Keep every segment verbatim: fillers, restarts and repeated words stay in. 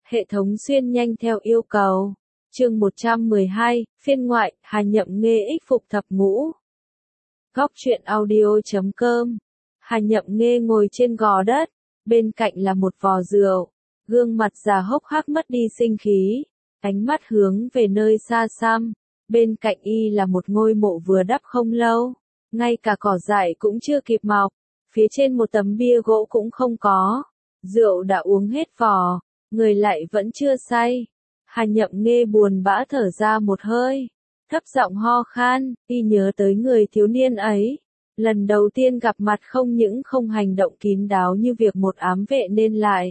Hệ thống xuyên nhanh theo yêu cầu. Chương một trăm mười hai, phiên ngoại, Hà Nhậm Nghê ích phục thập ngũ. Góc truyện audio chấm com. Hà Nhậm Nghê ngồi trên gò đất, bên cạnh là một vò rượu, gương mặt già hốc hác mất đi sinh khí, ánh mắt hướng về nơi xa xăm, bên cạnh y là một ngôi mộ vừa đắp không lâu, ngay cả cỏ dại cũng chưa kịp mọc, phía trên một tấm bia gỗ cũng không có, rượu đã uống hết vò, người lại vẫn chưa say. Hà Nhậm Nghê buồn bã thở ra một hơi, thấp giọng ho khan, y nhớ tới người thiếu niên ấy. Lần đầu tiên gặp mặt không những không hành động kín đáo như việc một ám vệ nên lại.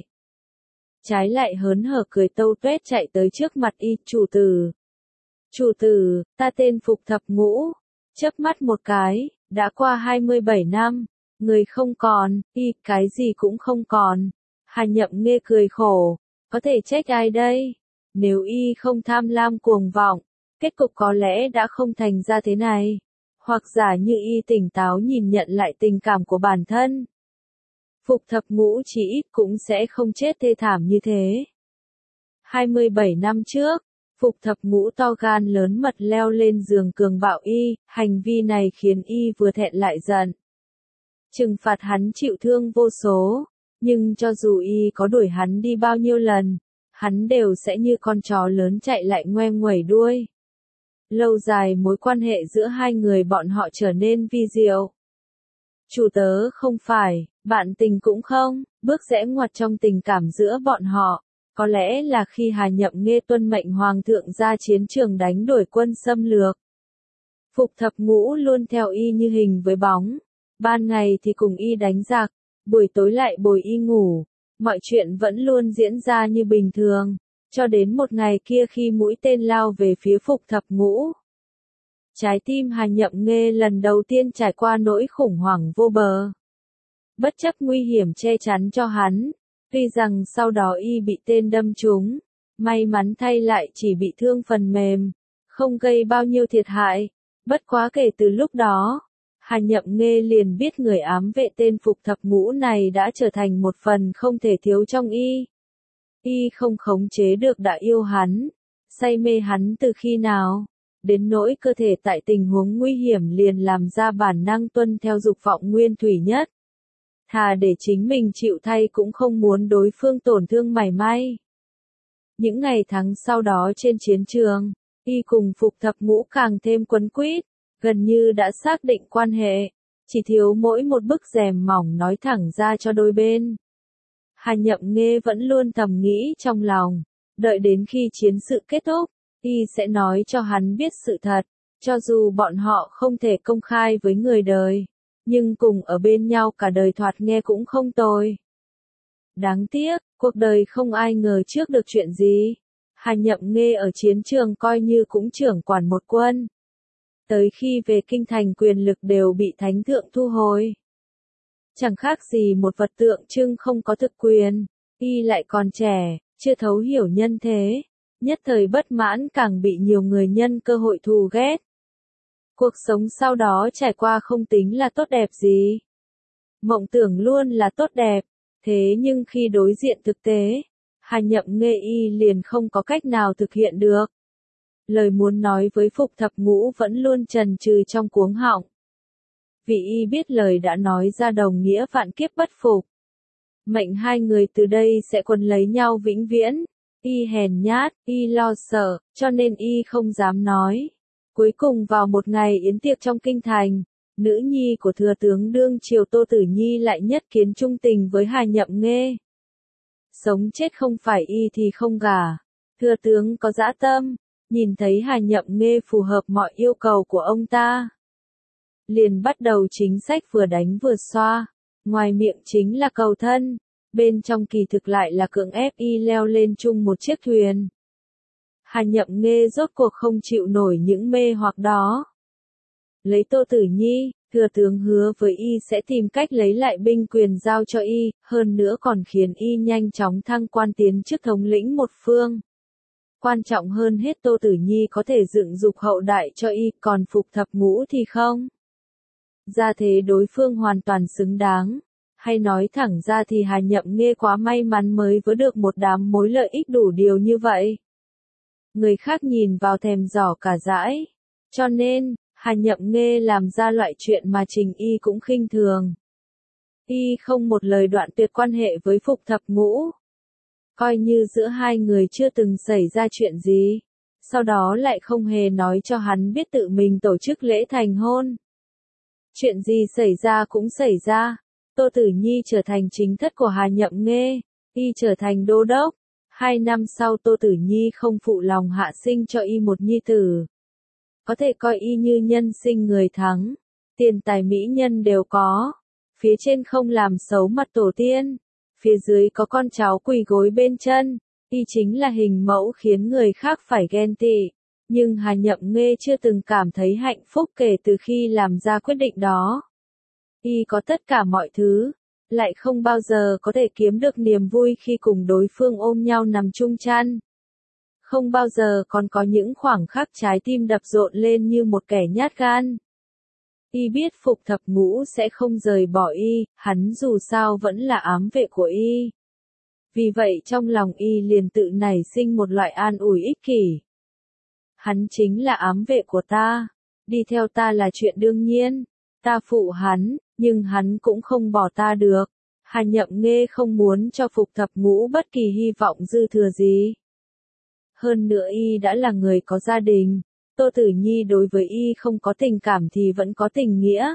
Trái lại hớn hở cười tâu tuét chạy tới trước mặt y, chủ tử. Chủ tử, ta tên Phục Thập Ngũ. Chớp mắt một cái, đã qua hai mươi bảy năm, người không còn, y, cái gì cũng không còn. Hà Nhậm Nghê cười khổ, có thể trách ai đây? Nếu y không tham lam cuồng vọng, kết cục có lẽ đã không thành ra thế này. Hoặc giả như y tỉnh táo nhìn nhận lại tình cảm của bản thân. Phục Thập Ngũ chỉ ít cũng sẽ không chết thê thảm như thế. hai mươi bảy năm trước, Phục Thập Ngũ to gan lớn mật leo lên giường cường bạo y, hành vi này khiến y vừa thẹn lại giận. Trừng phạt hắn chịu thương vô số, nhưng cho dù y có đuổi hắn đi bao nhiêu lần, hắn đều sẽ như con chó lớn chạy lại ngoe nguẩy đuôi. Lâu dài mối quan hệ giữa hai người bọn họ trở nên vi diệu. Chủ tớ không phải, bạn tình cũng không, bước rẽ ngoặt trong tình cảm giữa bọn họ. Có lẽ là khi Hà Nhậm Nghê tuân mệnh Hoàng thượng ra chiến trường đánh đuổi quân xâm lược. Phục Thập Ngũ luôn theo y như hình với bóng. Ban ngày thì cùng y đánh giặc, buổi tối lại bồi y ngủ. Mọi chuyện vẫn luôn diễn ra như bình thường. Cho đến một ngày kia khi mũi tên lao về phía Phục Thập Ngũ. Trái tim Hà Nhậm Nghê lần đầu tiên trải qua nỗi khủng hoảng vô bờ. Bất chấp nguy hiểm che chắn cho hắn, tuy rằng sau đó y bị tên đâm trúng, may mắn thay lại chỉ bị thương phần mềm, không gây bao nhiêu thiệt hại. Bất quá kể từ lúc đó, Hà Nhậm Nghê liền biết người ám vệ tên Phục Thập Ngũ này đã trở thành một phần không thể thiếu trong y. Y không khống chế được đã yêu hắn, say mê hắn từ khi nào, đến nỗi cơ thể tại tình huống nguy hiểm liền làm ra bản năng tuân theo dục vọng nguyên thủy nhất. Thà để chính mình chịu thay cũng không muốn đối phương tổn thương mảy may. Những ngày tháng sau đó trên chiến trường, y cùng Phục Thập Ngũ càng thêm quấn quýt, gần như đã xác định quan hệ, chỉ thiếu mỗi một bức rèm mỏng nói thẳng ra cho đôi bên. Hà Nhậm Nghê vẫn luôn thầm nghĩ trong lòng, đợi đến khi chiến sự kết thúc, y sẽ nói cho hắn biết sự thật, cho dù bọn họ không thể công khai với người đời, nhưng cùng ở bên nhau cả đời thoạt nghe cũng không tồi. Đáng tiếc, cuộc đời không ai ngờ trước được chuyện gì. Hà Nhậm Nghê ở chiến trường coi như cũng trưởng quản một quân. Tới khi về kinh thành quyền lực đều bị thánh thượng thu hồi. Chẳng khác gì một vật tượng trưng không có thực quyền, y lại còn trẻ, chưa thấu hiểu nhân thế, nhất thời bất mãn càng bị nhiều người nhân cơ hội thù ghét. Cuộc sống sau đó trải qua không tính là tốt đẹp gì. Mộng tưởng luôn là tốt đẹp, thế nhưng khi đối diện thực tế, Hà Nhậm Nghê y liền không có cách nào thực hiện được. Lời muốn nói với Phục Thập Ngũ vẫn luôn chần chừ trong cuống họng. Vì y biết lời đã nói ra đồng nghĩa vạn kiếp bất phục. Mệnh hai người từ đây sẽ quấn lấy nhau vĩnh viễn. Y hèn nhát, y lo sợ, cho nên y không dám nói. Cuối cùng vào một ngày yến tiệc trong kinh thành, nữ nhi của thừa tướng đương triều Tô Tử Nhi lại nhất kiến trung tình với Hà Nhậm Nghê. Sống chết không phải y thì không gả. Thừa tướng có dã tâm, nhìn thấy Hà Nhậm Nghê phù hợp mọi yêu cầu của ông ta. Liền bắt đầu chính sách vừa đánh vừa xoa, ngoài miệng chính là cầu thân, bên trong kỳ thực lại là cưỡng ép y leo lên chung một chiếc thuyền. Hà Nhậm Nghê rốt cuộc không chịu nổi những mê hoặc đó. Lấy Tô Tử Nhi, thừa tướng hứa với y sẽ tìm cách lấy lại binh quyền giao cho y, hơn nữa còn khiến y nhanh chóng thăng quan tiến chức thống lĩnh một phương. Quan trọng hơn hết Tô Tử Nhi có thể dựng dục hậu đại cho y, còn Phục Thập Ngũ thì không. Ra thế đối phương hoàn toàn xứng đáng. Hay nói thẳng ra thì Hà Nhậm Nghê quá may mắn mới vớ được một đám mối lợi ích đủ điều như vậy. Người khác nhìn vào thèm giỏ cả dãi. Cho nên, Hà Nhậm Nghê làm ra loại chuyện mà Trình Y cũng khinh thường. Y không một lời đoạn tuyệt quan hệ với Phục Thập Ngũ. Coi như giữa hai người chưa từng xảy ra chuyện gì. Sau đó lại không hề nói cho hắn biết tự mình tổ chức lễ thành hôn. Chuyện gì xảy ra cũng xảy ra. Tô Tử Nhi trở thành chính thất của Hà Nhậm Nghê. Y trở thành đô đốc. Hai năm sau Tô Tử Nhi không phụ lòng hạ sinh cho Y một nhi tử. Có thể coi Y như nhân sinh người thắng. Tiền tài mỹ nhân đều có. Phía trên không làm xấu mặt tổ tiên. Phía dưới có con cháu quỳ gối bên chân. Y chính là hình mẫu khiến người khác phải ghen tị. Nhưng Hà Nhậm Nghê chưa từng cảm thấy hạnh phúc kể từ khi làm ra quyết định đó. Y có tất cả mọi thứ, lại không bao giờ có thể kiếm được niềm vui khi cùng đối phương ôm nhau nằm chung chăn. Không bao giờ còn có những khoảng khắc trái tim đập rộn lên như một kẻ nhát gan. Y biết Phục Thập Ngũ sẽ không rời bỏ Y, hắn dù sao vẫn là ám vệ của Y. Vì vậy trong lòng Y liền tự nảy sinh một loại an ủi ích kỷ. Hắn chính là ám vệ của ta, đi theo ta là chuyện đương nhiên, ta phụ hắn, nhưng hắn cũng không bỏ ta được. Hà Nhậm Nghê không muốn cho Phục Thập Ngũ bất kỳ hy vọng dư thừa gì. Hơn nữa Y đã là người có gia đình, Tô Tử Nhi đối với Y không có tình cảm thì vẫn có tình nghĩa.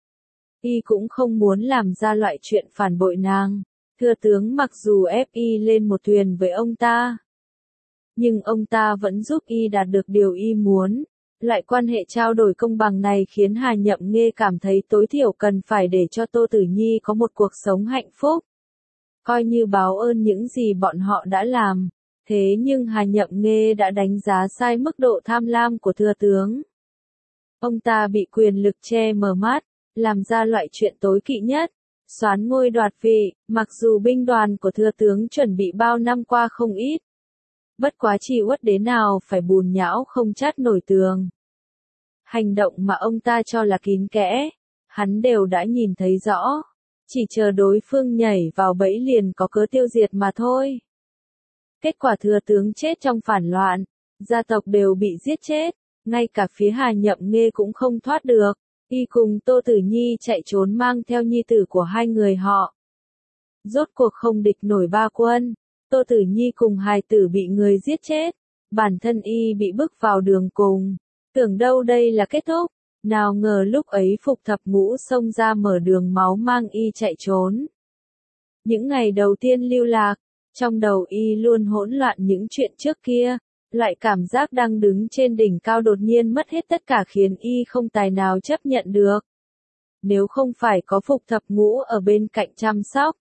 Y cũng không muốn làm ra loại chuyện phản bội nàng. Thừa tướng mặc dù ép Y lên một thuyền với ông ta, nhưng ông ta vẫn giúp Y đạt được điều Y muốn. Loại quan hệ trao đổi công bằng này khiến Hà Nhậm Nghê cảm thấy tối thiểu cần phải để cho Tô Tử Nhi có một cuộc sống hạnh phúc. Coi như báo ơn những gì bọn họ đã làm. Thế nhưng Hà Nhậm Nghê đã đánh giá sai mức độ tham lam của thừa tướng. Ông ta bị quyền lực che mờ mắt, làm ra loại chuyện tối kỵ nhất, soán ngôi đoạt vị, mặc dù binh đoàn của thừa tướng chuẩn bị bao năm qua không ít. Bất quá chi uất đế nào phải bùn nhão không chát nổi tường. Hành động mà ông ta cho là kín kẽ, hắn đều đã nhìn thấy rõ. Chỉ chờ đối phương nhảy vào bẫy liền có cớ tiêu diệt mà thôi. Kết quả thừa tướng chết trong phản loạn, gia tộc đều bị giết chết, ngay cả phía Hà Nhậm Nghê cũng không thoát được. Y cùng Tô Tử Nhi chạy trốn mang theo nhi tử của hai người họ. Rốt cuộc không địch nổi ba quân. Tô Tử Nhi cùng hài tử bị người giết chết, bản thân Y bị bức vào đường cùng, tưởng đâu đây là kết thúc, nào ngờ lúc ấy Phục Thập Ngũ xông ra mở đường máu mang Y chạy trốn. Những ngày đầu tiên lưu lạc, trong đầu Y luôn hỗn loạn những chuyện trước kia, loại cảm giác đang đứng trên đỉnh cao đột nhiên mất hết tất cả khiến Y không tài nào chấp nhận được. Nếu không phải có Phục Thập Ngũ ở bên cạnh chăm sóc,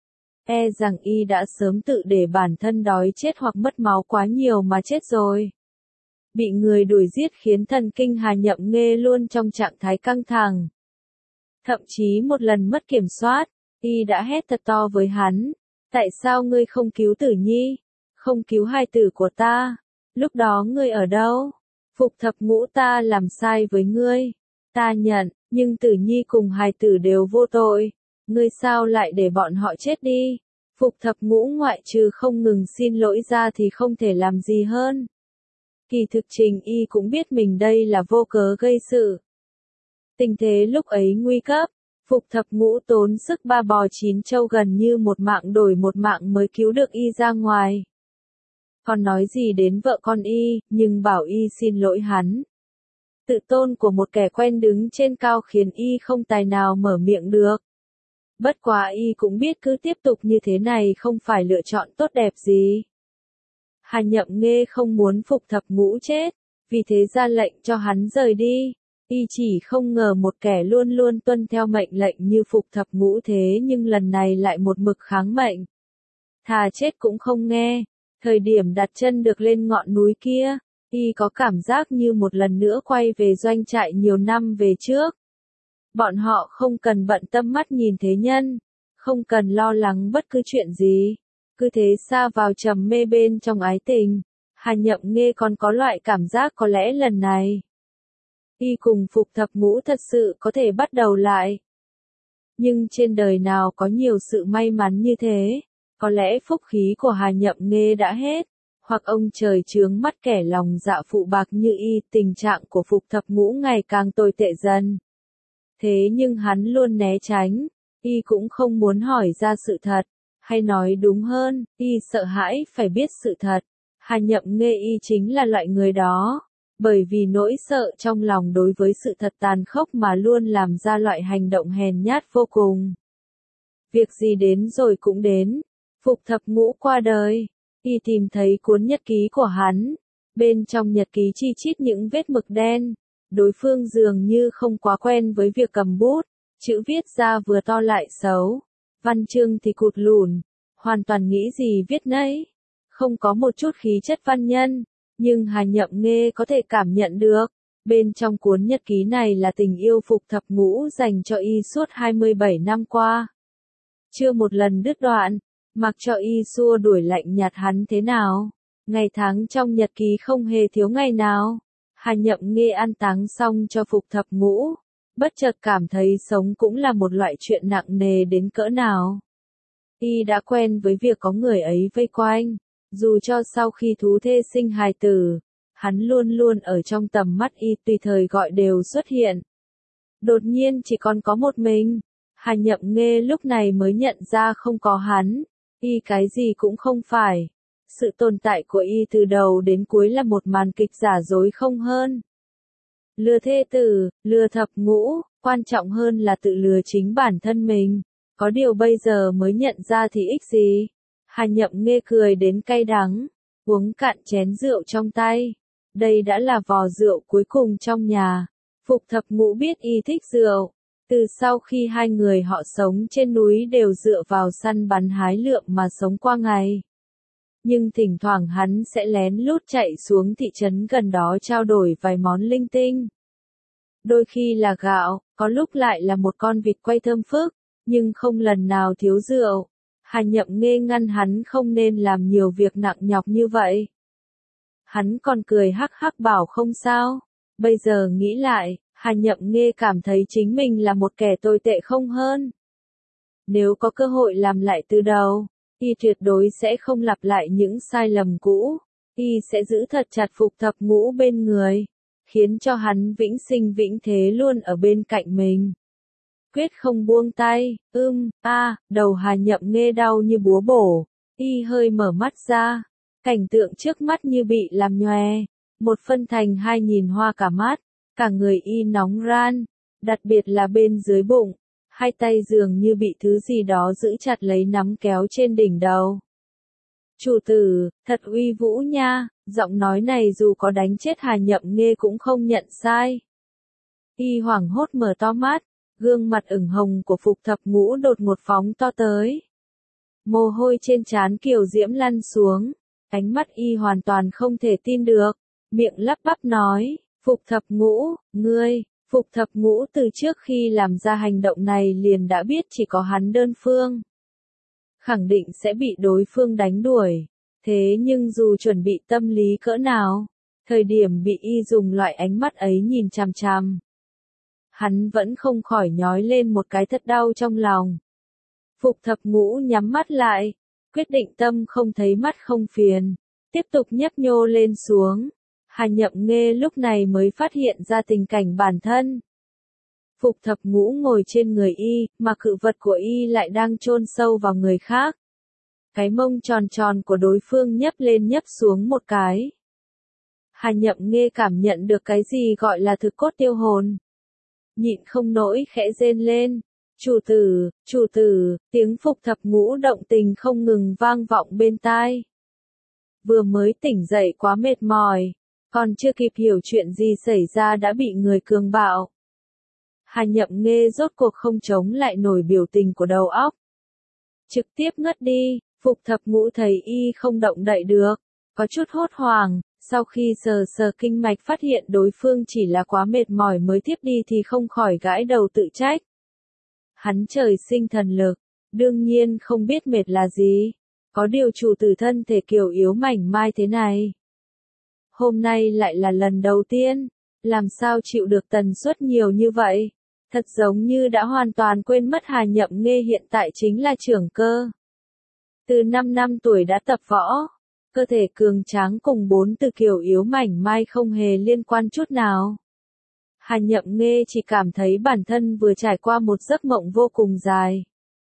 e rằng Y đã sớm tự để bản thân đói chết hoặc mất máu quá nhiều mà chết rồi. Bị người đuổi giết khiến thần kinh Hà Nhậm Nghê luôn trong trạng thái căng thẳng. Thậm chí một lần mất kiểm soát, Y đã hét thật to với hắn, tại sao ngươi không cứu Tử Nhi, không cứu hài tử của ta, lúc đó ngươi ở đâu? Phục Thập Ngũ ta làm sai với ngươi, ta nhận, nhưng Tử Nhi cùng hài tử đều vô tội. Ngươi sao lại để bọn họ chết đi? Phục Thập Ngũ ngoại trừ không ngừng xin lỗi ra thì không thể làm gì hơn. Kỳ thực Trình Y cũng biết mình đây là vô cớ gây sự. Tình thế lúc ấy nguy cấp, Phục Thập Ngũ tốn sức ba bò chín trâu gần như một mạng đổi một mạng mới cứu được Y ra ngoài. Còn nói gì đến vợ con Y, nhưng bảo Y xin lỗi hắn. Tự tôn của một kẻ quen đứng trên cao khiến Y không tài nào mở miệng được. Bất quá Y cũng biết cứ tiếp tục như thế này không phải lựa chọn tốt đẹp gì. Hà Nhậm Nghê không muốn Phục Thập Ngũ chết, vì thế ra lệnh cho hắn rời đi. Y chỉ không ngờ một kẻ luôn luôn tuân theo mệnh lệnh như Phục Thập Ngũ thế nhưng lần này lại một mực kháng mệnh. Thà chết cũng không nghe. Thời điểm đặt chân được lên ngọn núi kia, Y có cảm giác như một lần nữa quay về doanh trại nhiều năm về trước. Bọn họ không cần bận tâm mắt nhìn thế nhân, không cần lo lắng bất cứ chuyện gì, cứ thế xa vào trầm mê bên trong ái tình. Hà Nhậm Nghê còn có loại cảm giác có lẽ lần này Y cùng Phục Thập Ngũ thật sự có thể bắt đầu lại. Nhưng trên đời nào có nhiều sự may mắn như thế, có lẽ phúc khí của Hà Nhậm Nghê đã hết, hoặc ông trời chướng mắt kẻ lòng dạ phụ bạc như y, tình trạng của Phục Thập Ngũ ngày càng tồi tệ dần. Thế nhưng hắn luôn né tránh, y cũng không muốn hỏi ra sự thật, hay nói đúng hơn, y sợ hãi phải biết sự thật. Hà Nhậm Nghê y chính là loại người đó, bởi vì nỗi sợ trong lòng đối với sự thật tàn khốc mà luôn làm ra loại hành động hèn nhát vô cùng. Việc gì đến rồi cũng đến, Phục Thập Ngũ qua đời, y tìm thấy cuốn nhật ký của hắn, bên trong nhật ký chi chít những vết mực đen, đối phương dường như không quá quen với việc cầm bút, chữ viết ra vừa to lại xấu, văn chương thì cụt lùn, hoàn toàn nghĩ gì viết nấy, không có một chút khí chất văn nhân, nhưng Hà Nhậm Nghê có thể cảm nhận được, bên trong cuốn nhật ký này là tình yêu Phục Thập Ngũ dành cho y suốt hai mươi bảy năm qua. Chưa một lần đứt đoạn, mặc cho y xua đuổi lạnh nhạt hắn thế nào, ngày tháng trong nhật ký không hề thiếu ngày nào. Hà Nhậm Nghê an táng xong cho Phục Thập Ngũ, bất chợt cảm thấy sống cũng là một loại chuyện nặng nề đến cỡ nào. Y đã quen với việc có người ấy vây quanh, dù cho sau khi thú thê sinh hài tử, hắn luôn luôn ở trong tầm mắt y, tùy thời gọi đều xuất hiện. Đột nhiên chỉ còn có một mình, Hà Nhậm Nghê lúc này mới nhận ra không có hắn, y cái gì cũng không phải. Sự tồn tại của y từ đầu đến cuối là một màn kịch giả dối không hơn. Lừa thê tử, lừa thập ngũ, quan trọng hơn là tự lừa chính bản thân mình. Có điều bây giờ mới nhận ra thì ích gì. Hà Nhậm Nghê cười đến cay đắng, uống cạn chén rượu trong tay. Đây đã là vò rượu cuối cùng trong nhà. Phục Thập Ngũ biết y thích rượu. Từ sau khi hai người họ sống trên núi đều dựa vào săn bắn hái lượm mà sống qua ngày. Nhưng thỉnh thoảng hắn sẽ lén lút chạy xuống thị trấn gần đó trao đổi vài món linh tinh. Đôi khi là gạo, có lúc lại là một con vịt quay thơm phức, nhưng không lần nào thiếu rượu. Hà Nhậm Nghê ngăn hắn không nên làm nhiều việc nặng nhọc như vậy. Hắn còn cười hắc hắc bảo không sao. Bây giờ nghĩ lại, Hà Nhậm Nghê cảm thấy chính mình là một kẻ tồi tệ không hơn. Nếu có cơ hội làm lại từ đầu, y tuyệt đối sẽ không lặp lại những sai lầm cũ, y sẽ giữ thật chặt Phục Thập Ngũ bên người, khiến cho hắn vĩnh sinh vĩnh thế luôn ở bên cạnh mình. Quyết không buông tay, ưm, a, à, đầu Hà Nhậm Nghê đau như búa bổ, y hơi mở mắt ra, cảnh tượng trước mắt như bị làm nhòe, một phân thành hai nhìn hoa cả mắt, cả người y nóng ran, đặc biệt là bên dưới bụng. Hai tay dường như bị thứ gì đó giữ chặt lấy nắm kéo trên đỉnh đầu. Chủ tử, thật uy vũ nha, giọng nói này dù có đánh chết Hà Nhậm Nghê cũng không nhận sai. Y hoảng hốt mở to mắt, gương mặt ửng hồng của Phục Thập Ngũ đột ngột phóng to tới. Mồ hôi trên trán kiều diễm lăn xuống, ánh mắt y hoàn toàn không thể tin được, miệng lắp bắp nói, Phục Thập Ngũ, ngươi. Phục Thập Ngũ từ trước khi làm ra hành động này liền đã biết chỉ có hắn đơn phương. Khẳng định sẽ bị đối phương đánh đuổi. Thế nhưng dù chuẩn bị tâm lý cỡ nào, thời điểm bị y dùng loại ánh mắt ấy nhìn chằm chằm, hắn vẫn không khỏi nhói lên một cái thật đau trong lòng. Phục Thập Ngũ nhắm mắt lại, quyết định tâm không thấy mắt không phiền, tiếp tục nhấp nhô lên xuống. Hà Nhậm Nghê lúc này mới phát hiện ra tình cảnh bản thân. Phục Thập Ngũ ngồi trên người y, mà cự vật của y lại đang chôn sâu vào người khác. Cái mông tròn tròn của đối phương nhấp lên nhấp xuống một cái. Hà Nhậm Nghê cảm nhận được cái gì gọi là thực cốt tiêu hồn. Nhịn không nổi khẽ rên lên. Chủ tử, chủ tử, tiếng Phục Thập Ngũ động tình không ngừng vang vọng bên tai. Vừa mới tỉnh dậy quá mệt mỏi. Còn chưa kịp hiểu chuyện gì xảy ra đã bị người cường bạo. Hà Nhậm Nghê rốt cuộc không chống lại nổi biểu tình của đầu óc. Trực tiếp ngất đi, Phục Thập Ngũ thấy y không động đậy được, có chút hốt hoảng, sau khi sờ sờ kinh mạch phát hiện đối phương chỉ là quá mệt mỏi mới tiếp đi thì không khỏi gãi đầu tự trách. Hắn trời sinh thần lực, đương nhiên không biết mệt là gì, có điều chủ tử thân thể kiều yếu mảnh mai thế này. Hôm nay lại là lần đầu tiên, làm sao chịu được tần suất nhiều như vậy. Thật giống như đã hoàn toàn quên mất Hà Nhậm Nghê hiện tại chính là trưởng cơ. Từ năm năm tuổi đã tập võ, cơ thể cường tráng cùng bốn từ kiều yếu mảnh mai không hề liên quan chút nào. Hà Nhậm Nghê chỉ cảm thấy bản thân vừa trải qua một giấc mộng vô cùng dài.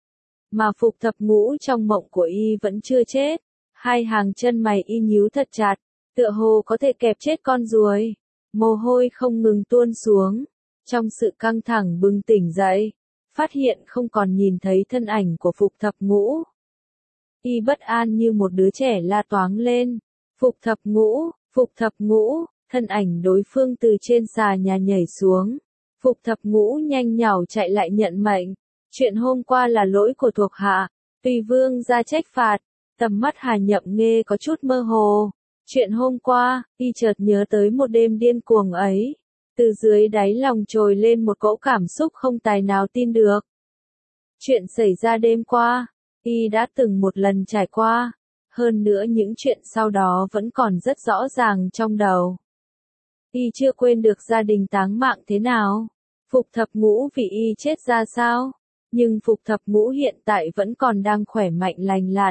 Mà Phục Thập Ngũ trong mộng của y vẫn chưa chết, hai hàng chân mày y nhíu thật chặt, tựa hồ có thể kẹp chết con ruồi, mồ hôi không ngừng tuôn xuống. Trong sự căng thẳng bừng tỉnh dậy, phát hiện không còn nhìn thấy thân ảnh của Phục Thập Ngũ. Y bất an như một đứa trẻ la toáng lên. Phục Thập Ngũ, Phục Thập Ngũ, thân ảnh đối phương từ trên xà nhà nhảy xuống. Phục Thập Ngũ nhanh nhảu chạy lại nhận mệnh. Chuyện hôm qua là lỗi của thuộc hạ, tùy vương ra trách phạt. Tầm mắt Hà Nhậm Nghê có chút mơ hồ. Chuyện hôm qua, y chợt nhớ tới một đêm điên cuồng ấy. Từ dưới đáy lòng trồi lên một cỗ cảm xúc không tài nào tin được. Chuyện xảy ra đêm qua, y đã từng một lần trải qua, hơn nữa những chuyện sau đó vẫn còn rất rõ ràng trong đầu. Y chưa quên được gia đình táng mạng thế nào, Phục Thập Ngũ vì y chết ra sao, nhưng Phục Thập Ngũ hiện tại vẫn còn đang khỏe mạnh lành lặn.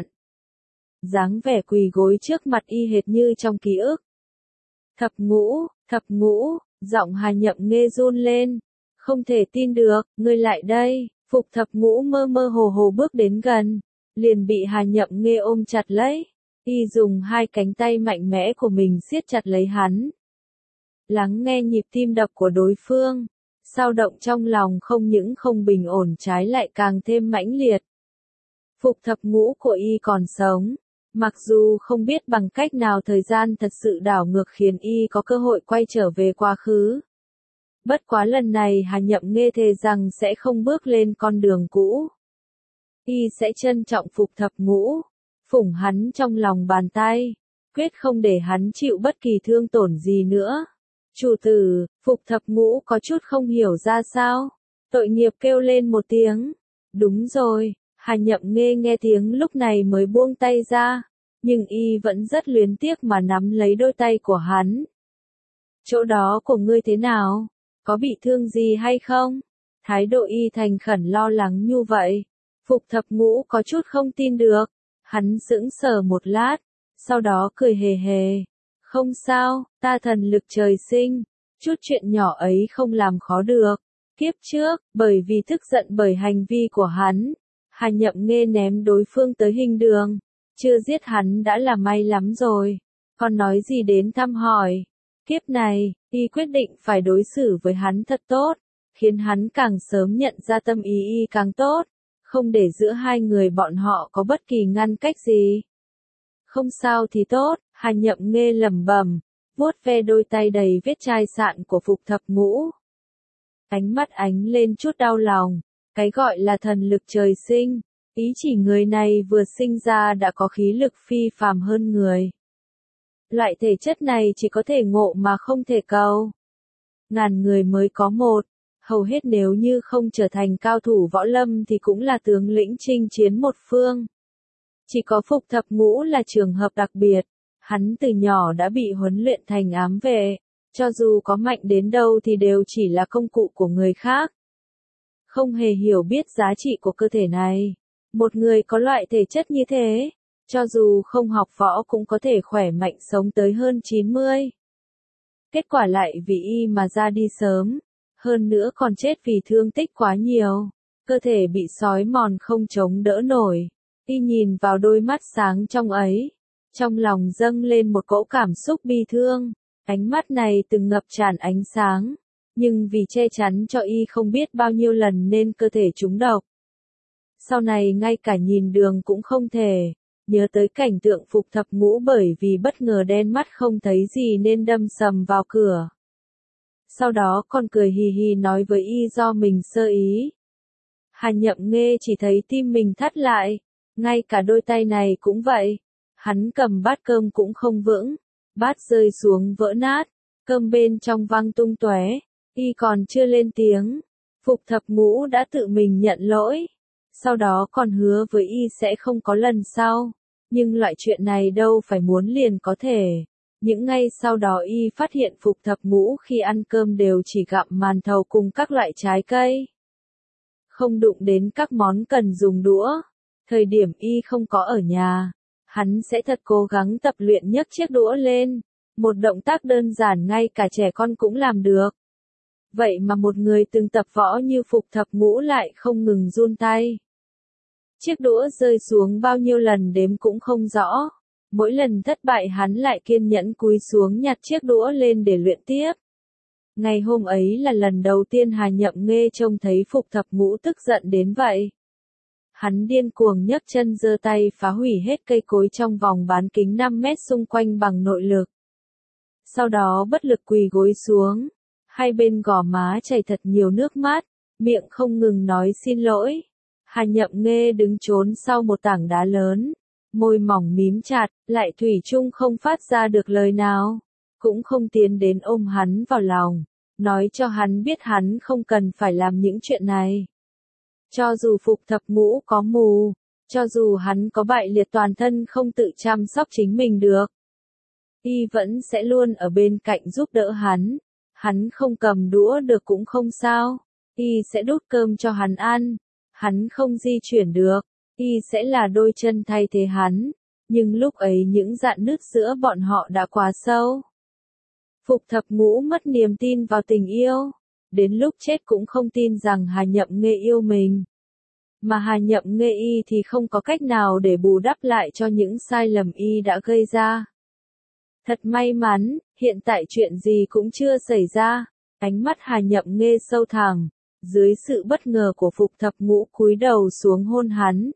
Dáng vẻ quỳ gối trước mặt y hệt như trong ký ức. Thập Ngũ, Thập Ngũ, giọng Hà Nhậm Nghê run lên. Không thể tin được, ngươi lại đây. Phục Thập Ngũ mơ mơ hồ hồ bước đến gần, liền bị Hà Nhậm Nghê ôm chặt lấy. Y dùng hai cánh tay mạnh mẽ của mình siết chặt lấy hắn. Lắng nghe nhịp tim đập của đối phương, sao động trong lòng không những không bình ổn trái lại càng thêm mãnh liệt. Phục Thập Ngũ của y còn sống, mặc dù không biết bằng cách nào thời gian thật sự đảo ngược khiến y có cơ hội quay trở về quá khứ. Bất quá lần này Hà Nhậm Nghê thề rằng sẽ không bước lên con đường cũ. Y sẽ trân trọng Phục Thập Ngũ, phủng hắn trong lòng bàn tay, quyết không để hắn chịu bất kỳ thương tổn gì nữa. Chủ tử, Phục Thập Ngũ có chút không hiểu ra sao, tội nghiệp kêu lên một tiếng. Đúng rồi, Hà Nhậm Nghê nghe tiếng lúc này mới buông tay ra, nhưng y vẫn rất luyến tiếc mà nắm lấy đôi tay của hắn. Chỗ đó của ngươi thế nào? Có bị thương gì hay không? Thái độ y thành khẩn lo lắng như vậy. Phục Thập Ngũ có chút không tin được. Hắn sững sờ một lát, sau đó cười hề hề. Không sao, ta thần lực trời sinh. Chút chuyện nhỏ ấy không làm khó được. Kiếp trước, bởi vì tức giận bởi hành vi của hắn, Hà Nhậm Nghê ném đối phương tới hình đường. Chưa giết hắn đã là may lắm rồi. Còn nói gì đến thăm hỏi. Kiếp này, y quyết định phải đối xử với hắn thật tốt, khiến hắn càng sớm nhận ra tâm ý y càng tốt, không để giữa hai người bọn họ có bất kỳ ngăn cách gì. Không sao thì tốt, Hà Nhậm Nghê lẩm bẩm, vuốt ve đôi tay đầy vết chai sạn của Phục Thập Ngũ. Ánh mắt ánh lên chút đau lòng, cái gọi là thần lực trời sinh, ý chỉ người này vừa sinh ra đã có khí lực phi phàm hơn người. Loại thể chất này chỉ có thể ngộ mà không thể cầu. Ngàn người mới có một, hầu hết nếu như không trở thành cao thủ võ lâm thì cũng là tướng lĩnh chinh chiến một phương. Chỉ có Phục Thập Ngũ là trường hợp đặc biệt, hắn từ nhỏ đã bị huấn luyện thành ám vệ, cho dù có mạnh đến đâu thì đều chỉ là công cụ của người khác. Không hề hiểu biết giá trị của cơ thể này. Một người có loại thể chất như thế, cho dù không học võ cũng có thể khỏe mạnh sống tới hơn chín mươi. Kết quả lại vì y mà ra đi sớm, hơn nữa còn chết vì thương tích quá nhiều, cơ thể bị sói mòn không chống đỡ nổi. Y nhìn vào đôi mắt sáng trong ấy, trong lòng dâng lên một cỗ cảm xúc bi thương, ánh mắt này từng ngập tràn ánh sáng, nhưng vì che chắn cho y không biết bao nhiêu lần nên cơ thể trúng độc. Sau này ngay cả nhìn đường cũng không thể. Nhớ tới cảnh tượng Phục Thập Ngũ bởi vì bất ngờ đen mắt không thấy gì nên đâm sầm vào cửa. Sau đó còn cười hì hì nói với y do mình sơ ý. Hà Nhậm Nghê chỉ thấy tim mình thắt lại, ngay cả đôi tay này cũng vậy. Hắn cầm bát cơm cũng không vững, bát rơi xuống vỡ nát, cơm bên trong văng tung tóe, y còn chưa lên tiếng. Phục Thập Ngũ đã tự mình nhận lỗi. Sau đó còn hứa với y sẽ không có lần sau. Nhưng loại chuyện này đâu phải muốn liền có thể. Những ngày sau đó y phát hiện Phục Thập Ngũ khi ăn cơm đều chỉ gặm màn thầu cùng các loại trái cây. Không đụng đến các món cần dùng đũa. Thời điểm y không có ở nhà, hắn sẽ thật cố gắng tập luyện nhấc chiếc đũa lên. Một động tác đơn giản ngay cả trẻ con cũng làm được. Vậy mà một người từng tập võ như Phục Thập Ngũ lại không ngừng run tay. Chiếc đũa rơi xuống bao nhiêu lần đếm cũng không rõ. Mỗi lần thất bại hắn lại kiên nhẫn cúi xuống nhặt chiếc đũa lên để luyện tiếp. Ngày hôm ấy là lần đầu tiên Hà Nhậm Nghê trông thấy Phục Thập Ngũ tức giận đến vậy. Hắn điên cuồng nhấc chân giơ tay phá hủy hết cây cối trong vòng bán kính năm mét xung quanh bằng nội lực. Sau đó bất lực quỳ gối xuống, hai bên gò má chảy thật nhiều nước mắt, miệng không ngừng nói xin lỗi. Hà Nhậm Nghê đứng trốn sau một tảng đá lớn, môi mỏng mím chặt, lại thủy chung không phát ra được lời nào, cũng không tiến đến ôm hắn vào lòng, nói cho hắn biết hắn không cần phải làm những chuyện này. Cho dù Phục Thập Ngũ có mù, cho dù hắn có bại liệt toàn thân không tự chăm sóc chính mình được, y vẫn sẽ luôn ở bên cạnh giúp đỡ hắn. Hắn không cầm đũa được cũng không sao, y sẽ đút cơm cho hắn ăn. Hắn không di chuyển được, y sẽ là đôi chân thay thế hắn. Nhưng lúc ấy những rạn nứt giữa bọn họ đã quá sâu. Phục Thập Ngũ mất niềm tin vào tình yêu, đến lúc chết cũng không tin rằng Hà Nhậm Nghê yêu mình. Mà Hà Nhậm Nghê y thì không có cách nào để bù đắp lại cho những sai lầm y đã gây ra. Thật may mắn, hiện tại chuyện gì cũng chưa xảy ra. Ánh mắt Hà Nhậm Nghê sâu thẳm, dưới sự bất ngờ của Phục Thập Ngũ cúi đầu xuống hôn hắn.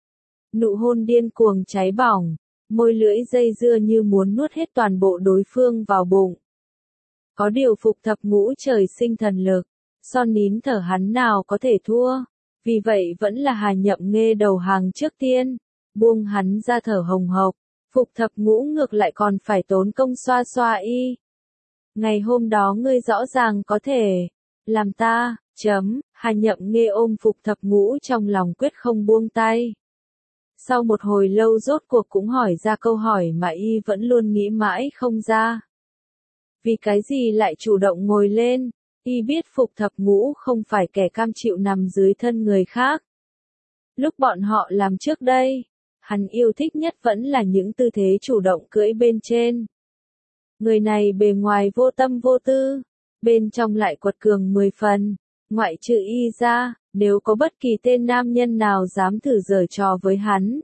Nụ hôn điên cuồng cháy bỏng, môi lưỡi dây dưa như muốn nuốt hết toàn bộ đối phương vào bụng. Có điều Phục Thập Ngũ trời sinh thần lực, son nín thở hắn nào có thể thua. Vì vậy vẫn là Hà Nhậm Nghê đầu hàng trước tiên, buông hắn ra thở hồng hộc. Phục Thập Ngũ ngược lại còn phải tốn công xoa xoa y. Ngày hôm đó ngươi rõ ràng có thể làm ta, chấm, Hà Nhậm Nghê ôm Phục Thập Ngũ trong lòng quyết không buông tay. Sau một hồi lâu rốt cuộc cũng hỏi ra câu hỏi mà y vẫn luôn nghĩ mãi không ra. Vì cái gì lại chủ động ngồi lên? Y biết Phục Thập Ngũ không phải kẻ cam chịu nằm dưới thân người khác. Lúc bọn họ làm trước đây, hắn yêu thích nhất vẫn là những tư thế chủ động cưỡi bên trên. Người này bề ngoài vô tâm vô tư, bên trong lại quật cường mười phần. Ngoại trừ y ra, nếu có bất kỳ tên nam nhân nào dám thử giở trò với hắn,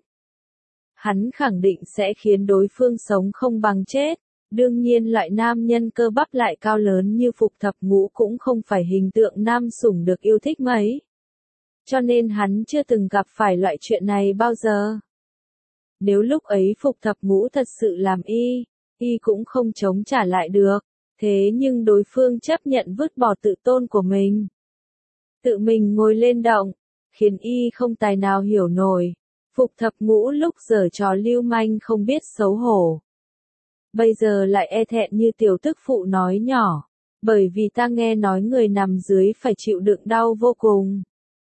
hắn khẳng định sẽ khiến đối phương sống không bằng chết. Đương nhiên loại nam nhân cơ bắp lại cao lớn như Phục Thập Ngũ cũng không phải hình tượng nam sủng được yêu thích mấy. Cho nên hắn chưa từng gặp phải loại chuyện này bao giờ. Nếu lúc ấy Phục Thập Ngũ thật sự làm y, y cũng không chống trả lại được. Thế nhưng đối phương chấp nhận vứt bỏ tự tôn của mình, tự mình ngồi lên động, khiến y không tài nào hiểu nổi. Phục Thập Ngũ lúc giở trò lưu manh không biết xấu hổ, bây giờ lại e thẹn như tiểu tức phụ nói nhỏ, bởi vì ta nghe nói người nằm dưới phải chịu đựng đau vô cùng.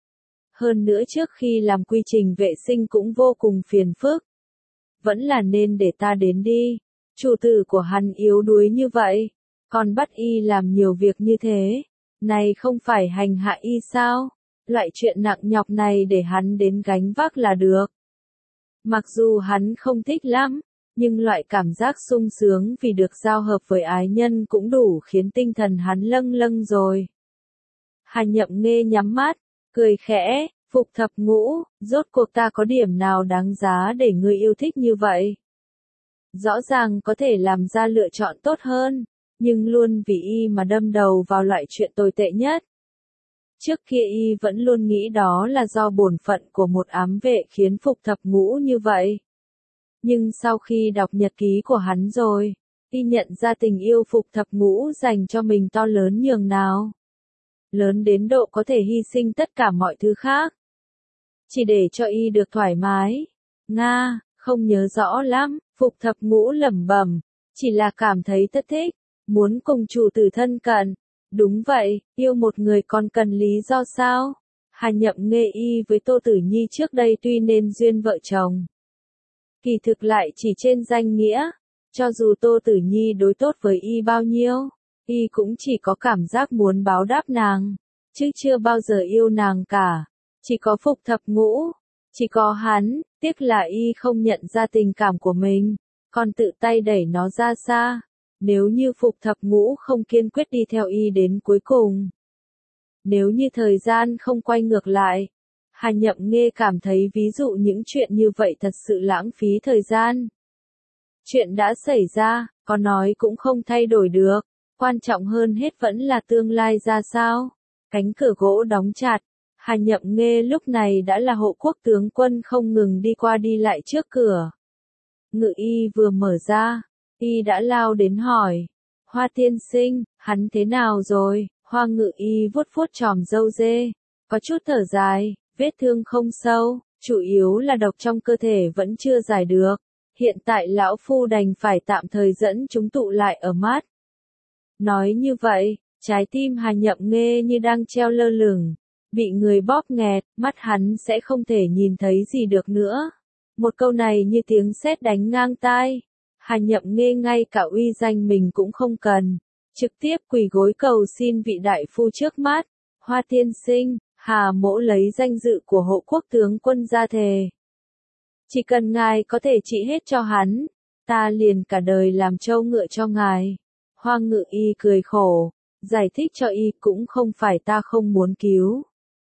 Hơn nữa trước khi làm quy trình vệ sinh cũng vô cùng phiền phức. Vẫn là nên để ta đến đi. Chủ tử của hắn yếu đuối như vậy, còn bắt y làm nhiều việc như thế, này không phải hành hạ y sao? Loại chuyện nặng nhọc này để hắn đến gánh vác là được. Mặc dù hắn không thích lắm, nhưng loại cảm giác sung sướng vì được giao hợp với ái nhân cũng đủ khiến tinh thần hắn lâng lâng rồi. Hà Nhậm Nghê nhắm mắt, cười khẽ, Phục Thập Ngũ, rốt cuộc ta có điểm nào đáng giá để ngươi yêu thích như vậy? Rõ ràng có thể làm ra lựa chọn tốt hơn, nhưng luôn vì y mà đâm đầu vào loại chuyện tồi tệ nhất. Trước kia y vẫn luôn nghĩ đó là do bổn phận của một ám vệ khiến Phục Thập Ngũ như vậy. Nhưng sau khi đọc nhật ký của hắn rồi, y nhận ra tình yêu Phục Thập Ngũ dành cho mình to lớn nhường nào. Lớn đến độ có thể hy sinh tất cả mọi thứ khác, chỉ để cho y được thoải mái. Nga, không nhớ rõ lắm, Phục Thập Ngũ lẩm bẩm, chỉ là cảm thấy rất thích, muốn cùng chủ tử thân cận. Đúng vậy, yêu một người còn cần lý do sao? Hà Nhậm Nghê y với Tô Tử Nhi trước đây tuy nên duyên vợ chồng, kỳ thực lại chỉ trên danh nghĩa, Cho dù Tô Tử Nhi đối tốt với y bao nhiêu, y cũng chỉ có cảm giác muốn báo đáp nàng, chứ chưa bao giờ yêu nàng cả. Chỉ có Phục Thập Ngũ, chỉ có hắn, tiếc là y không nhận ra tình cảm của mình, còn tự tay đẩy nó ra xa. Nếu như Phục Thập Ngũ không kiên quyết đi theo y đến cuối cùng, nếu như thời gian không quay ngược lại, Hà Nhậm Nghê cảm thấy ví dụ những chuyện như vậy thật sự lãng phí thời gian. Chuyện đã xảy ra, có nói cũng không thay đổi được, quan trọng hơn hết vẫn là tương lai ra sao. Cánh cửa gỗ đóng chặt, Hà Nhậm Nghê lúc này đã là hộ quốc tướng quân không ngừng đi qua đi lại trước cửa. Ngự y vừa mở ra, y đã lao đến hỏi, Hoa tiên sinh, hắn thế nào rồi? Hoa Ngự y vuốt vuốt chòm râu dê, có chút thở dài, vết thương không sâu, chủ yếu là độc trong cơ thể vẫn chưa giải được. Hiện tại lão phu đành phải tạm thời dẫn chúng tụ lại ở mắt. Nói như vậy, trái tim Hà Nhậm Nghê như đang treo lơ lửng, bị người bóp nghẹt, mắt hắn sẽ không thể nhìn thấy gì được nữa. Một câu này như tiếng sét đánh ngang tai. Hà Nhậm Nghê ngay cả uy danh mình cũng không cần, trực tiếp quỳ gối cầu xin vị đại phu trước mắt. Hoa tiên sinh, Hà mỗ lấy danh dự của hộ quốc tướng quân ra thề. Chỉ cần ngài có thể trị hết cho hắn, ta liền cả đời làm trâu ngựa cho ngài. Hoa Ngự y cười khổ, giải thích cho y cũng không phải ta không muốn cứu,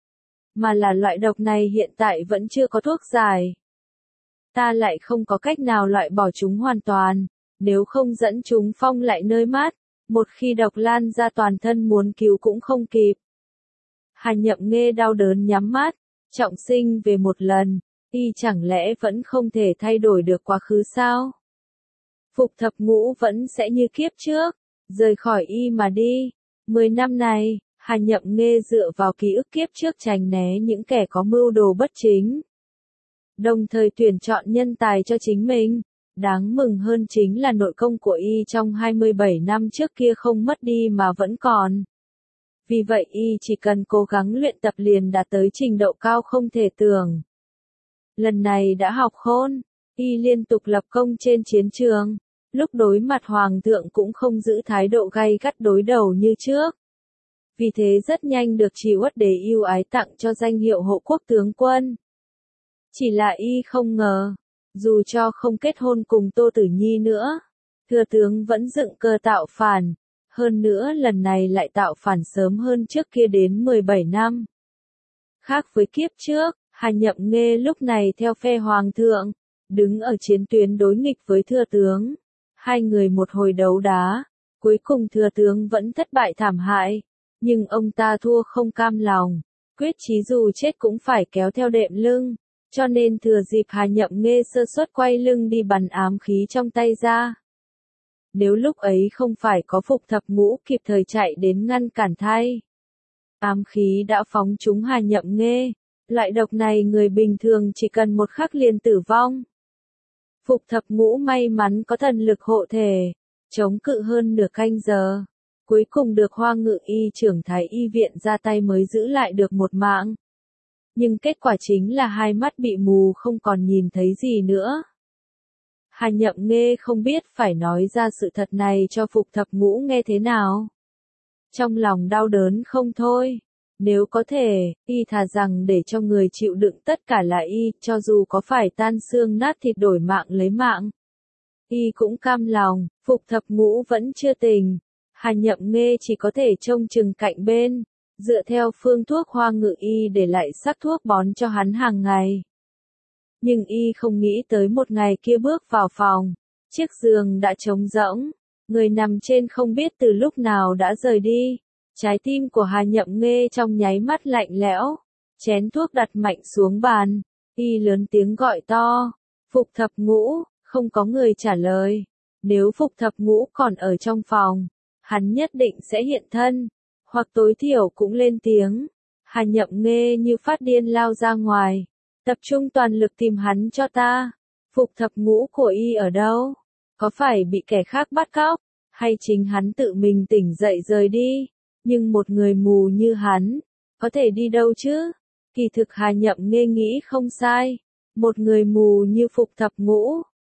mà là loại độc này hiện tại vẫn chưa có thuốc giải. Ta lại không có cách nào loại bỏ chúng hoàn toàn, nếu không dẫn chúng phong lại nơi mát, một khi độc lan ra toàn thân muốn cứu cũng không kịp. Hà Nhậm Nghê đau đớn nhắm mắt, trọng sinh về một lần, y chẳng lẽ vẫn không thể thay đổi được quá khứ sao? Phục Thập Ngũ vẫn sẽ như kiếp trước, rời khỏi y mà đi. Mười năm này, Hà Nhậm Nghê dựa vào ký ức kiếp trước tránh né những kẻ có mưu đồ bất chính, đồng thời tuyển chọn nhân tài cho chính mình. Đáng mừng hơn chính là nội công của y trong hai mươi bảy năm trước kia không mất đi mà vẫn còn. Vì vậy y chỉ cần cố gắng luyện tập liền đạt tới trình độ cao không thể tưởng. Lần này đã học khôn, y liên tục lập công trên chiến trường, lúc đối mặt hoàng thượng cũng không giữ thái độ gay gắt đối đầu như trước. Vì thế rất nhanh được Trì Uất Đế yêu ái tặng cho danh hiệu hộ quốc tướng quân. Chỉ là y không ngờ, dù cho không kết hôn cùng Tô Tử Nhi nữa, thừa tướng vẫn dựng cơ tạo phản, hơn nữa lần này lại tạo phản sớm hơn trước kia đến mười bảy năm. Khác với kiếp trước, Hà Nhậm Nghê lúc này theo phe hoàng thượng, đứng ở chiến tuyến đối nghịch với thừa tướng. Hai người một hồi đấu đá, cuối cùng thừa tướng vẫn thất bại thảm hại, nhưng ông ta thua không cam lòng, quyết chí dù chết cũng phải kéo theo đệm lưng, cho nên thừa dịp Hà Nhậm Nghê sơ suất quay lưng đi bắn ám khí trong tay ra. Nếu lúc ấy không phải có Phục Thập Ngũ kịp thời chạy đến ngăn cản thay, ám khí đã phóng trúng Hà Nhậm Nghê. Loại độc này người bình thường chỉ cần một khắc liền tử vong. Phục Thập Ngũ may mắn có thần lực hộ thể, chống cự hơn nửa canh giờ. Cuối cùng được Hoa Ngự y trưởng Thái y viện ra tay mới giữ lại được một mạng. Nhưng kết quả chính là hai mắt bị mù không còn nhìn thấy gì nữa. Hà Nhậm Nghê không biết phải nói ra sự thật này cho Phục Thập Ngũ nghe thế nào. Trong lòng đau đớn không thôi. Nếu có thể, y thà rằng để cho người chịu đựng tất cả là y, cho dù có phải tan xương nát thịt đổi mạng lấy mạng. Y cũng cam lòng, Phục Thập Ngũ vẫn chưa tỉnh. Hà Nhậm Nghê chỉ có thể trông chừng cạnh bên, dựa theo phương thuốc Hoa Ngự y để lại sắc thuốc bón cho hắn hàng ngày. Nhưng y không nghĩ tới một ngày kia bước vào phòng, chiếc giường đã trống rỗng, người nằm trên không biết từ lúc nào đã rời đi. Trái tim của Hà Nhậm Nghê trong nháy mắt lạnh lẽo, chén thuốc đặt mạnh xuống bàn, y lớn tiếng gọi to, Phục Thập Ngũ, không có người trả lời. Nếu Phục Thập Ngũ còn ở trong phòng, hắn nhất định sẽ hiện thân, hoặc tối thiểu cũng lên tiếng. Hà Nhậm Nghê như phát điên lao ra ngoài, tập trung toàn lực tìm hắn cho ta. Phục Thập Ngũ của y ở đâu? Có phải bị kẻ khác bắt cóc, hay chính hắn tự mình tỉnh dậy rời đi? Nhưng một người mù như hắn, có thể đi đâu chứ? Kỳ thực Hà Nhậm Nghê nghĩ không sai. Một người mù như Phục Thập Ngũ,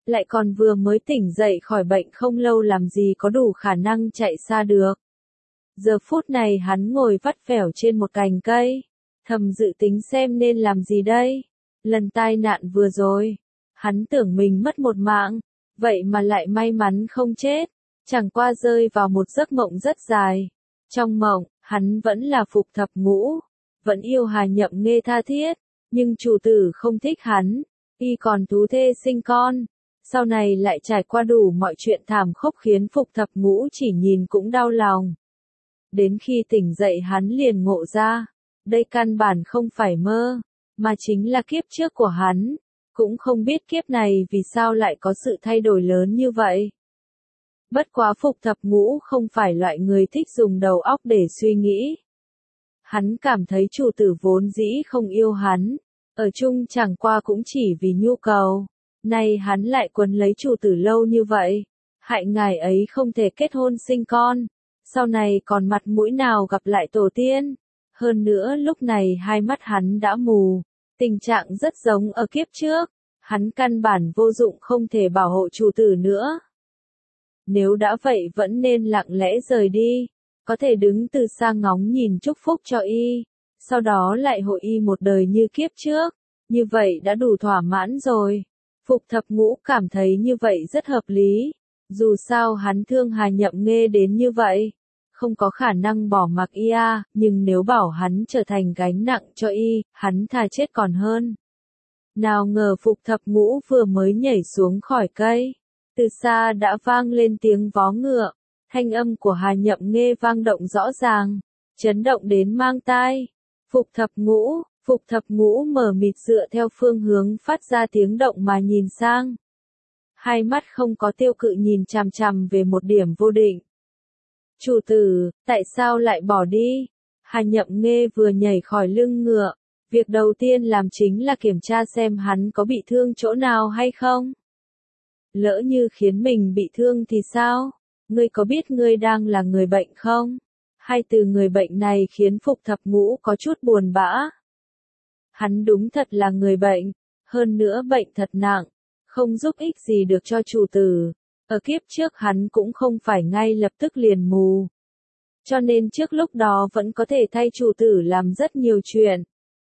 lại còn vừa mới tỉnh dậy khỏi bệnh không lâu làm gì có đủ khả năng chạy xa được. Giờ phút này hắn ngồi vắt vẻo trên một cành cây, thầm dự tính xem nên làm gì đây. Lần tai nạn vừa rồi, hắn tưởng mình mất một mạng, vậy mà lại may mắn không chết, chẳng qua rơi vào một giấc mộng rất dài. Trong mộng, hắn vẫn là Phục Thập Ngũ, vẫn yêu Hà Nhậm Nghê tha thiết, nhưng chủ tử không thích hắn, y còn thú thê sinh con. Sau này lại trải qua đủ mọi chuyện thảm khốc khiến Phục Thập Ngũ chỉ nhìn cũng đau lòng. Đến khi tỉnh dậy hắn liền ngộ ra, đây căn bản không phải mơ, mà chính là kiếp trước của hắn, cũng không biết kiếp này vì sao lại có sự thay đổi lớn như vậy. Bất quá Phục Thập Ngũ không phải loại người thích dùng đầu óc để suy nghĩ. Hắn cảm thấy chủ tử vốn dĩ không yêu hắn, ở chung chẳng qua cũng chỉ vì nhu cầu. Nay hắn lại quấn lấy chủ tử lâu như vậy, hại ngài ấy không thể kết hôn sinh con, sau này còn mặt mũi nào gặp lại tổ tiên. Hơn nữa lúc này hai mắt hắn đã mù, tình trạng rất giống ở kiếp trước, hắn căn bản vô dụng không thể bảo hộ chủ tử nữa. Nếu đã vậy vẫn nên lặng lẽ rời đi, có thể đứng từ xa ngóng nhìn chúc phúc cho y, sau đó lại hộ y một đời như kiếp trước, như vậy đã đủ thỏa mãn rồi. Phục Thập Ngũ cảm thấy như vậy rất hợp lý, dù sao hắn thương Hà Nhậm Nghê đến như vậy, không có khả năng bỏ mặc y à, nhưng nếu bảo hắn trở thành gánh nặng cho y, hắn thà chết còn hơn. Nào ngờ Phục Thập Ngũ vừa mới nhảy xuống khỏi cây, từ xa đã vang lên tiếng vó ngựa, thanh âm của Hà Nhậm Nghê vang động rõ ràng, chấn động đến mang tai. Phục Thập Ngũ, Phục Thập Ngũ mở mịt dựa theo phương hướng phát ra tiếng động mà nhìn sang. Hai mắt không có tiêu cự nhìn chằm chằm về một điểm vô định. Chủ tử, tại sao lại bỏ đi? Hà Nhậm Nghê vừa nhảy khỏi lưng ngựa, việc đầu tiên làm chính là kiểm tra xem hắn có bị thương chỗ nào hay không. Lỡ như khiến mình bị thương thì sao? Ngươi có biết ngươi đang là người bệnh không? Hai từ người bệnh này khiến Phục Thập Ngũ có chút buồn bã. Hắn đúng thật là người bệnh, hơn nữa bệnh thật nặng, không giúp ích gì được cho chủ tử. Ở kiếp trước hắn cũng không phải ngay lập tức liền mù. Cho nên trước lúc đó vẫn có thể thay chủ tử làm rất nhiều chuyện.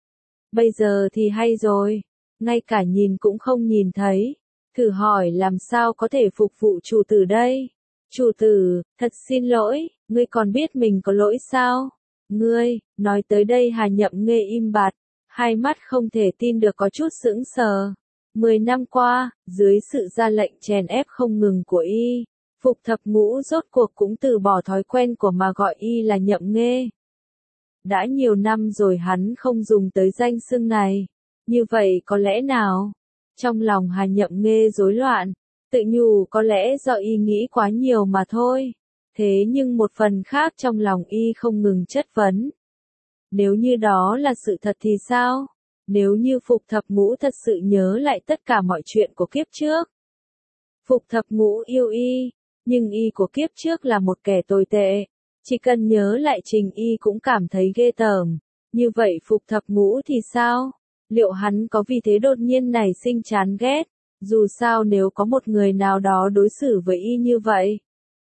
Bây giờ thì hay rồi, ngay cả nhìn cũng không nhìn thấy. Thử hỏi làm sao có thể phục vụ chủ tử đây? Chủ tử, thật xin lỗi, ngươi còn biết mình có lỗi sao? Ngươi, nói tới đây Hà Nhậm Nghê im bặt, hai mắt không thể tin được có chút sững sờ. Mười năm qua, dưới sự ra lệnh chèn ép không ngừng của y, Phục Thập Ngũ rốt cuộc cũng từ bỏ thói quen của mà gọi y là Nhậm Nghê. Đã nhiều năm rồi hắn không dùng tới danh xưng này, như vậy có lẽ nào? Trong lòng Hà Nhậm Nghê rối loạn, tự nhủ có lẽ do y nghĩ quá nhiều mà thôi. Thế nhưng một phần khác trong lòng y không ngừng chất vấn. Nếu như đó là sự thật thì sao? Nếu như Phục Thập Ngũ thật sự nhớ lại tất cả mọi chuyện của kiếp trước. Phục Thập Ngũ yêu y, nhưng y của kiếp trước là một kẻ tồi tệ. Chỉ cần nhớ lại trình y cũng cảm thấy ghê tởm. Như vậy Phục Thập Ngũ thì sao? Liệu hắn có vì thế đột nhiên nảy sinh chán ghét? Dù sao nếu có một người nào đó đối xử với y như vậy,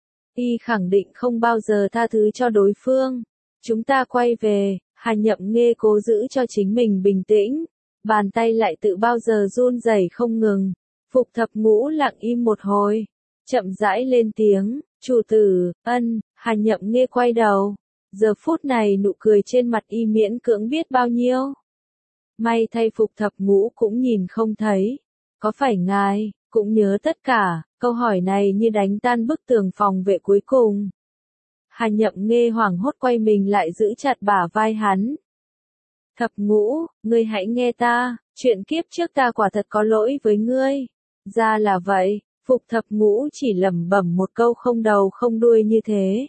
y khẳng định không bao giờ tha thứ cho đối phương. Chúng ta quay về, Hà Nhậm Nghê cố giữ cho chính mình bình tĩnh, bàn tay lại tự bao giờ run rẩy không ngừng. Phục Thập Ngũ lặng im một hồi, chậm rãi lên tiếng, chủ tử, ân. Hà Nhậm Nghê quay đầu, giờ phút này nụ cười trên mặt y miễn cưỡng biết bao nhiêu. May thay Phục Thập Ngũ cũng nhìn không thấy. Có phải ngài cũng nhớ tất cả? Câu hỏi này như đánh tan bức tường phòng vệ cuối cùng. Hà Nhậm Nghê hoảng hốt quay mình lại giữ chặt bả vai hắn. Thập Ngũ, ngươi hãy nghe ta, chuyện kiếp trước ta quả thật có lỗi với ngươi. Ra là vậy, Phục Thập Ngũ chỉ lẩm bẩm một câu không đầu không đuôi như thế.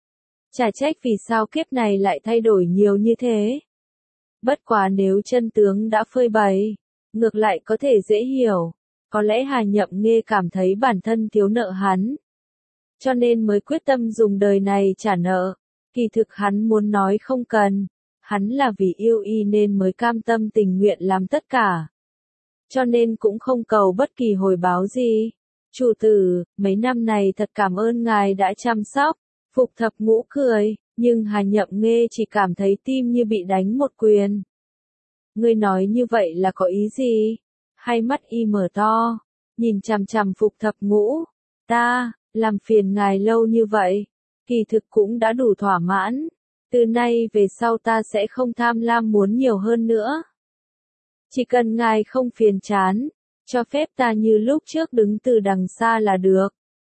Chả trách vì sao kiếp này lại thay đổi nhiều như thế. Bất quá nếu chân tướng đã phơi bày, ngược lại có thể dễ hiểu. Có lẽ Hà Nhậm Nghê cảm thấy bản thân thiếu nợ hắn, cho nên mới quyết tâm dùng đời này trả nợ. Kỳ thực hắn muốn nói không cần, hắn là vì yêu y nên mới cam tâm tình nguyện làm tất cả. cho nên cũng không cầu bất kỳ hồi báo gì. Chủ tử, mấy năm này thật cảm ơn ngài đã chăm sóc. Phục Thập Ngũ cười, nhưng Hà Nhậm Nghê chỉ cảm thấy tim như bị đánh một quyền. Ngươi nói như vậy là có ý gì? Hai mắt y mở to, nhìn chằm chằm Phục Thập Ngũ. Ta, làm phiền ngài lâu như vậy, kỳ thực cũng đã đủ thỏa mãn. Từ nay về sau ta sẽ không tham lam muốn nhiều hơn nữa. Chỉ cần ngài không phiền chán, cho phép ta như lúc trước đứng từ đằng xa là được.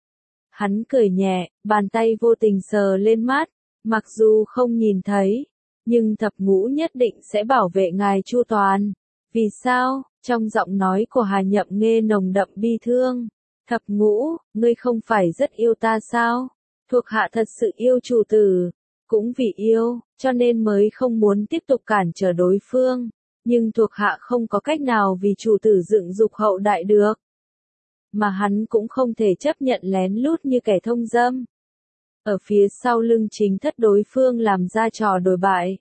Hắn cười nhẹ, bàn tay vô tình sờ lên mắt, mặc dù không nhìn thấy, nhưng Thập Ngũ nhất định sẽ bảo vệ ngài chu toàn. Vì sao? Trong giọng nói của Hà Nhậm Nghê nồng đậm bi thương. Thập Ngũ, ngươi không phải rất yêu ta sao? Thuộc hạ thật sự yêu chủ tử, cũng vì yêu, cho nên mới không muốn tiếp tục cản trở đối phương. Nhưng thuộc hạ không có cách nào vì chủ tử dựng dục hậu đại được. Mà hắn cũng không thể chấp nhận lén lút như kẻ thông dâm. Ở phía sau lưng chính thất đối phương làm ra trò đồi bại.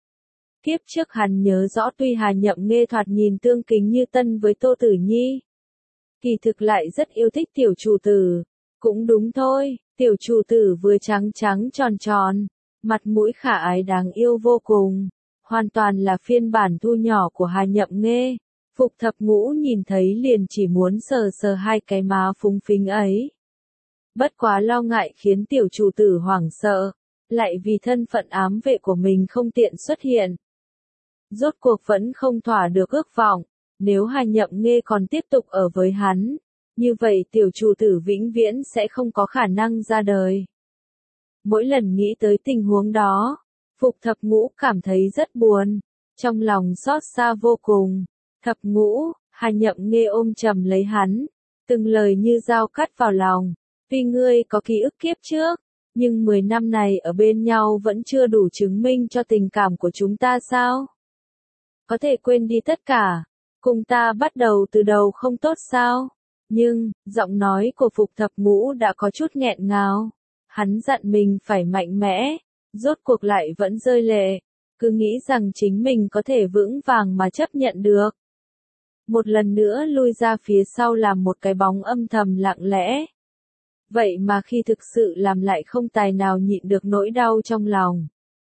Kiếp trước hắn nhớ rõ tuy Hà Nhậm Nghê thoạt nhìn tương kính như tân với Tô Tử Nhi, kỳ thực lại rất yêu thích tiểu chủ tử. Cũng đúng thôi, tiểu chủ tử vừa trắng trắng tròn tròn, mặt mũi khả ái đáng yêu vô cùng, hoàn toàn là phiên bản thu nhỏ của Hà Nhậm Nghê. Phục Thập Ngũ nhìn thấy liền chỉ muốn sờ sờ hai cái má phúng phính ấy. Bất quá lo ngại khiến tiểu chủ tử hoảng sợ, lại vì thân phận ám vệ của mình không tiện xuất hiện. Rốt cuộc vẫn không thỏa được ước vọng, nếu Hà Nhậm Nghê còn tiếp tục ở với hắn, như vậy tiểu chủ tử vĩnh viễn sẽ không có khả năng ra đời. Mỗi lần nghĩ tới tình huống đó, Phục Thập Ngũ cảm thấy rất buồn, trong lòng xót xa vô cùng. Thập Ngũ, Hà Nhậm Nghê ôm chầm lấy hắn, từng lời như dao cắt vào lòng. Tuy ngươi có ký ức kiếp trước, nhưng mười năm này ở bên nhau vẫn chưa đủ chứng minh cho tình cảm của chúng ta sao? Có thể quên đi tất cả, cùng ta bắt đầu từ đầu không tốt sao? Nhưng, giọng nói của Phục Thập Ngũ đã có chút nghẹn ngào. Hắn dặn mình phải mạnh mẽ, rốt cuộc lại vẫn rơi lệ, cứ nghĩ rằng chính mình có thể vững vàng mà chấp nhận được. Một lần nữa lui ra phía sau làm một cái bóng âm thầm lặng lẽ. Vậy mà khi thực sự làm lại không tài nào nhịn được nỗi đau trong lòng.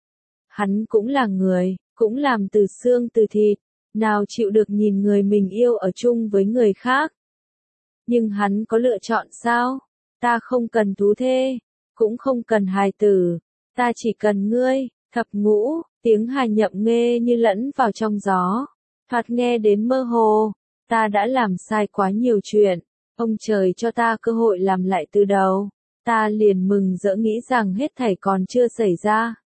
Hắn cũng là người, cũng làm từ xương từ thịt, nào chịu được nhìn người mình yêu ở chung với người khác. Nhưng hắn có lựa chọn sao? Ta không cần thú thê, cũng không cần hài tử, ta chỉ cần ngươi. Thập Ngũ, tiếng Hà Nhậm Nghê như lẫn vào trong gió, thoạt nghe đến mơ hồ. Ta đã làm sai quá nhiều chuyện, ông trời cho ta cơ hội làm lại từ đầu, ta liền mừng rỡ nghĩ rằng hết thảy còn chưa xảy ra.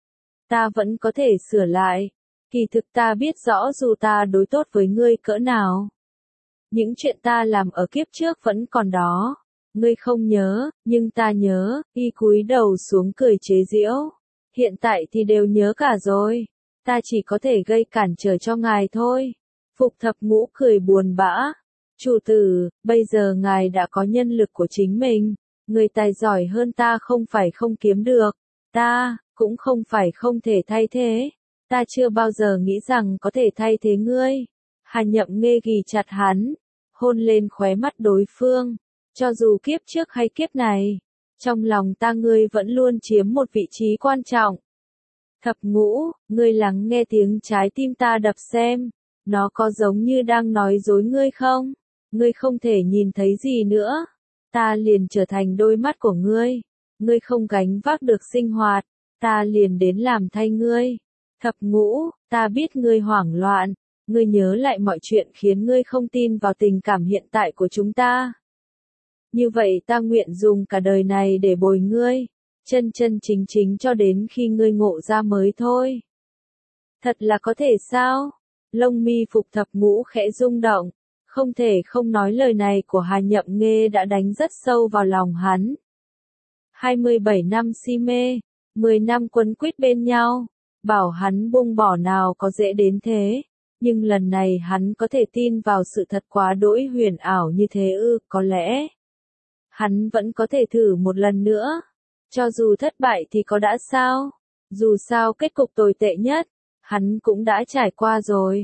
Ta vẫn có thể sửa lại, kỳ thực ta biết rõ dù ta đối tốt với ngươi cỡ nào. Những chuyện ta làm ở kiếp trước vẫn còn đó, ngươi không nhớ, nhưng ta nhớ. Y cúi đầu xuống cười chế giễu. Hiện tại thì đều nhớ cả rồi, ta chỉ có thể gây cản trở cho ngài thôi. Phục Thập Ngũ cười buồn bã. Chủ tử, bây giờ ngài đã có nhân lực của chính mình, người tài giỏi hơn ta không phải không kiếm được, ta, cũng không phải không thể thay thế, ta chưa bao giờ nghĩ rằng có thể thay thế ngươi. Hà Nhậm Nghê ghì chặt hắn, hôn lên khóe mắt đối phương, cho dù kiếp trước hay kiếp này, trong lòng ta ngươi vẫn luôn chiếm một vị trí quan trọng. Thập Ngũ, ngươi lắng nghe tiếng trái tim ta đập xem. Nó có giống như đang nói dối ngươi không? Ngươi không thể nhìn thấy gì nữa. Ta liền trở thành đôi mắt của ngươi. Ngươi không gánh vác được sinh hoạt. Ta liền đến làm thay ngươi. Thập Ngũ, ta biết ngươi hoảng loạn. Ngươi nhớ lại mọi chuyện khiến ngươi không tin vào tình cảm hiện tại của chúng ta. Như vậy ta nguyện dùng cả đời này để bồi ngươi. Chân chân chính chính cho đến khi ngươi ngộ ra mới thôi. Thật là có thể sao? Lông mi Phục Thập Ngũ khẽ rung động, không thể không nói lời này của Hà Nhậm Nghê đã đánh rất sâu vào lòng hắn. hai mươi bảy năm si mê, mười năm quấn quýt bên nhau, bảo hắn buông bỏ nào có dễ đến thế, nhưng lần này hắn có thể tin vào sự thật quá đỗi huyền ảo như thế ư, có lẽ hắn vẫn có thể thử một lần nữa, cho dù thất bại thì có đã sao, dù sao kết cục tồi tệ nhất hắn cũng đã trải qua rồi.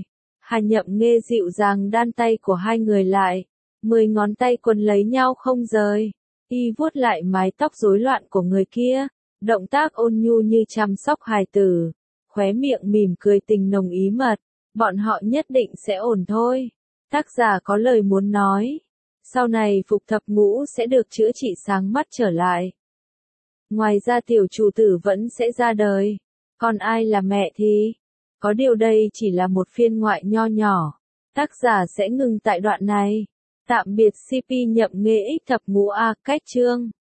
Hà Nhậm Nghê dịu dàng đan tay của hai người lại, mười ngón tay quấn lấy nhau không rời. Y vuốt lại mái tóc rối loạn của người kia, động tác ôn nhu như chăm sóc hài tử, khóe miệng mỉm cười tình nồng ý mật. Bọn họ nhất định sẽ ổn thôi. Tác giả có lời muốn nói. Sau này Phục Thập Ngũ sẽ được chữa trị sáng mắt trở lại. Ngoài ra tiểu chủ tử vẫn sẽ ra đời. Còn ai là mẹ thì? Có điều đây chỉ là một phiên ngoại nho nhỏ. Tác giả sẽ ngừng tại đoạn này. Tạm biệt xê pê Nhậm Nghê X Thập Ngũ A cách chương.